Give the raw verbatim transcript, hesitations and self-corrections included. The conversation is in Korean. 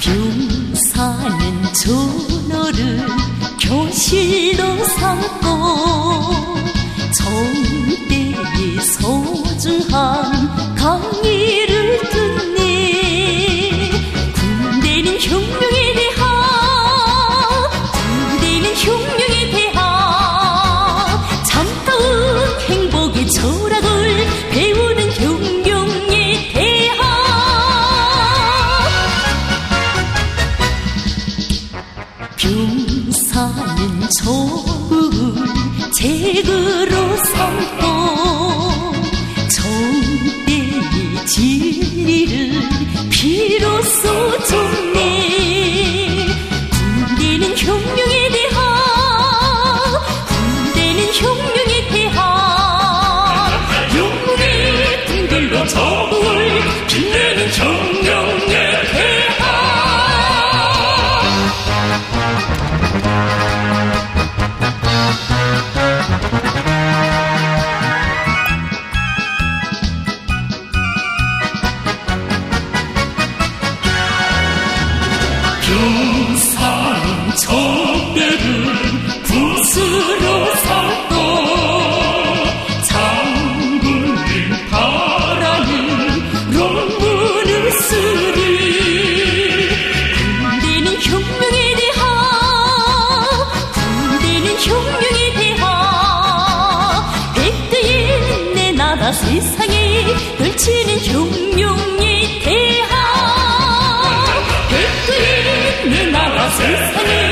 병사는 전어를 교실로 삼고 정대의 소중한 강의를 듣네. 군대는 혁명에 대한 군대는 혁명에 대한 참다운 행복의 철학을 배우는 혁명에 대한 병사는 조국을 책으로 삼고 정대의 진리를 피로써 줬네. 군대는 혁명에 대한 군대는 혁명에 대한 영웅의 군들과 조국을 빛내는 혁명에 대한 병사는 정대를 붓으로 삼고 장군을 바라는論文을 쓰리. 군대는 혁명에 대한 군대는 혁명에 대한 백대의 내 나라 세상에 걸치는 혁명에 대한 백두의 내 나라 세상에